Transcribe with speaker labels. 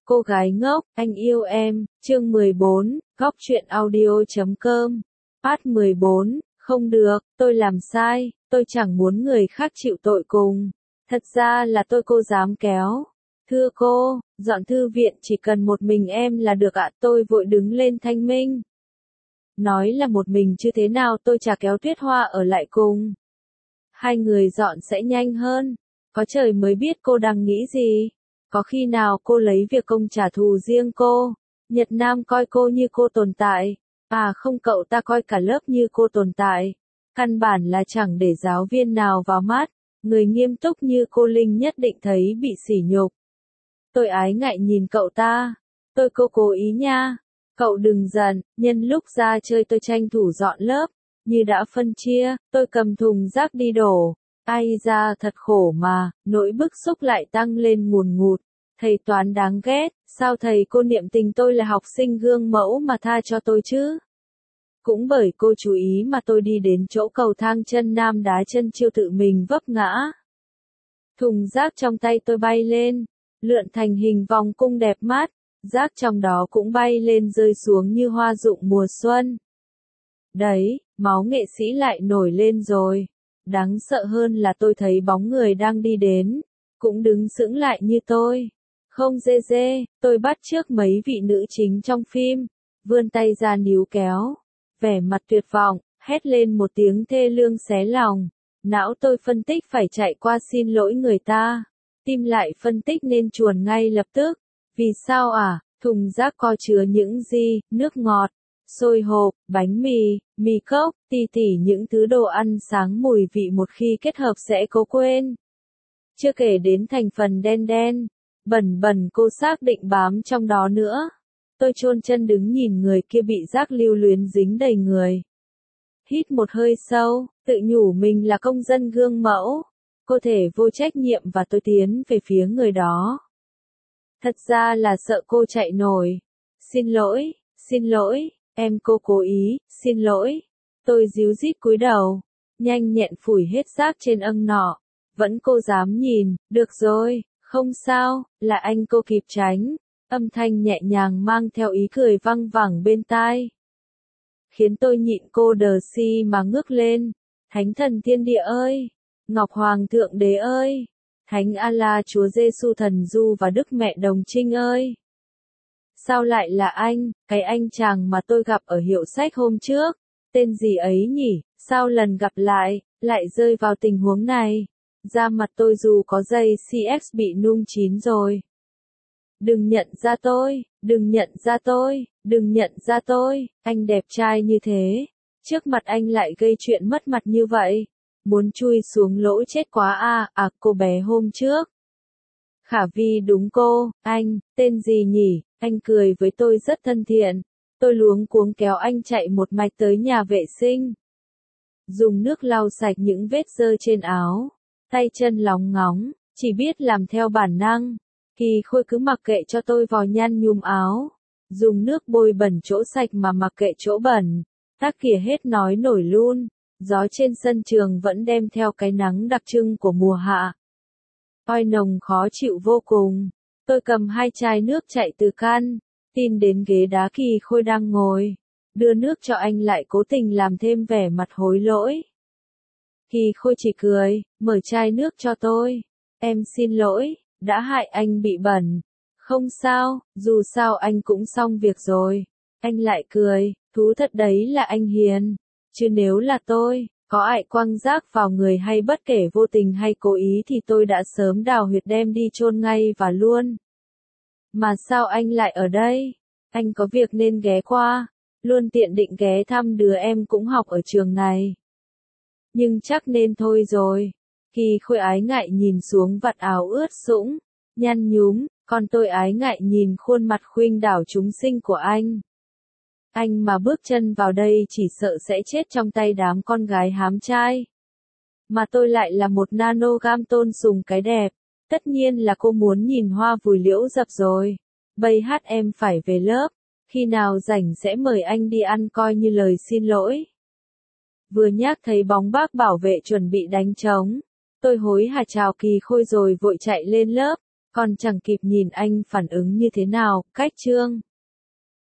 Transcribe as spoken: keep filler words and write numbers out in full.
Speaker 1: Cô gái ngốc, anh yêu em, chương mười bốn, góc truyện audio chấm com. Part mười bốn, không được, tôi làm sai, tôi chẳng muốn người khác chịu tội cùng. Thật ra là tôi cô dám kéo. Thưa cô, dọn thư viện chỉ cần một mình em là được ạ. Tôi vội đứng lên thanh minh. Nói là một mình chứ thế nào tôi chả kéo Tuyết Hoa ở lại cùng. Hai người dọn sẽ nhanh hơn. Có trời mới biết cô đang nghĩ gì. Có khi nào cô lấy việc công trả thù riêng cô? Nhật Nam coi cô như cô tồn tại. À không, cậu ta coi cả lớp như cô tồn tại. Căn bản là chẳng để giáo viên nào vào mắt. Người nghiêm túc như cô Linh nhất định thấy bị sỉ nhục. Tôi ái ngại nhìn cậu ta. Tôi cô cố ý nha. Cậu đừng giận, nhân lúc ra chơi tôi tranh thủ dọn lớp. Như đã phân chia, tôi cầm thùng rác đi đổ. Ai ra thật khổ mà, nỗi bức xúc lại tăng lên ngùn ngụt. Thầy toán đáng ghét, sao thầy cô niệm tình tôi là học sinh gương mẫu mà tha cho tôi chứ? Cũng bởi cô chú ý mà tôi đi đến chỗ cầu thang chân nam đá chân chiêu tự mình vấp ngã. Thùng rác trong tay tôi bay lên, lượn thành hình vòng cung đẹp mắt, rác trong đó cũng bay lên rơi xuống như hoa rụng mùa xuân. Đấy, máu nghệ sĩ lại nổi lên rồi. Đáng sợ hơn là tôi thấy bóng người đang đi đến, cũng đứng sững lại như tôi. Không dê dê, tôi bắt chước mấy vị nữ chính trong phim, vươn tay ra níu kéo, vẻ mặt tuyệt vọng, hét lên một tiếng thê lương xé lòng. Não tôi phân tích phải chạy qua xin lỗi người ta, tim lại phân tích nên chuồn ngay lập tức. Vì sao à, thùng rác có chứa những gì, nước ngọt, xôi hộp, bánh mì, mì cốc, tỉ tỉ những thứ đồ ăn sáng mùi vị một khi kết hợp sẽ cố quên. Chưa kể đến thành phần đen đen, bẩn bẩn cô xác định bám trong đó nữa. Tôi chôn chân đứng nhìn người kia bị rác lưu luyến dính đầy người. Hít một hơi sâu, tự nhủ mình là công dân gương mẫu. Cô thể vô trách nhiệm và tôi tiến về phía người đó. Thật ra là sợ cô chạy nổi. Xin lỗi, xin lỗi, em cô cố ý, xin lỗi. Tôi díu dít cúi đầu, nhanh nhẹn phủi hết rác trên âng nọ. Vẫn cô dám nhìn, được rồi, không sao, là anh cô kịp tránh. Âm thanh nhẹ nhàng mang theo ý cười văng vẳng bên tai. Khiến tôi nhịn cô đờ si mà ngước lên. Thánh thần thiên địa ơi! Ngọc Hoàng thượng đế ơi! Thánh Allah Chúa Giêsu thần Du và Đức Mẹ Đồng Trinh ơi! Sao lại là anh, cái anh chàng mà tôi gặp ở hiệu sách hôm trước? Tên gì ấy nhỉ? Sao lần gặp lại, lại rơi vào tình huống này? Da mặt tôi dù có dây xê ích bị nung chín rồi. Đừng nhận ra tôi, đừng nhận ra tôi, đừng nhận ra tôi, anh đẹp trai như thế. Trước mặt anh lại gây chuyện mất mặt như vậy. Muốn chui xuống lỗ chết quá à, à cô bé hôm trước. Khả Vi đúng cô, anh, tên gì nhỉ? Anh cười với tôi rất thân thiện. Tôi luống cuống kéo anh chạy một mạch tới nhà vệ sinh. Dùng nước lau sạch những vết dơ trên áo. Tay chân lóng ngóng, chỉ biết làm theo bản năng. Kỳ Khôi cứ mặc kệ cho tôi vò nhăn nhúm áo. Dùng nước bôi bẩn chỗ sạch mà mặc kệ chỗ bẩn. Tác kìa hết nói nổi luôn. Gió trên sân trường vẫn đem theo cái nắng đặc trưng của mùa hạ. Oi nồng khó chịu vô cùng. Tôi cầm hai chai nước chạy từ can, tin đến ghế đá Kỳ Khôi đang ngồi. Đưa nước cho anh lại cố tình làm thêm vẻ mặt hối lỗi. Kỳ Khôi chỉ cười, mở chai nước cho tôi. Em xin lỗi, đã hại anh bị bẩn. Không sao, dù sao anh cũng xong việc rồi. Anh lại cười, thú thật đấy là anh hiền. Chứ nếu là tôi, có ai quăng rác vào người hay bất kể vô tình hay cố ý thì tôi đã sớm đào huyệt đem đi chôn ngay và luôn. Mà sao anh lại ở đây? Anh có việc nên ghé qua. Luôn tiện định ghé thăm đứa em cũng học ở trường này. Nhưng chắc nên thôi rồi. Kỳ Khôi ái ngại nhìn xuống vạt áo ướt sũng, nhăn nhúm, còn tôi ái ngại nhìn khuôn mặt khuynh đảo chúng sinh của anh. Anh mà bước chân vào đây chỉ sợ sẽ chết trong tay đám con gái hám trai. Mà tôi lại là một nano gam tôn sùng cái đẹp. Tất nhiên là cô muốn nhìn hoa vùi liễu dập rồi. Bây hát em phải về lớp. Khi nào rảnh sẽ mời anh đi ăn coi như lời xin lỗi. Vừa nhắc thấy bóng bác bảo vệ chuẩn bị đánh trống. Tôi hối hả chào Kỳ Khôi rồi vội chạy lên lớp. còn chẳng kịp nhìn anh phản ứng như thế nào, cách chương.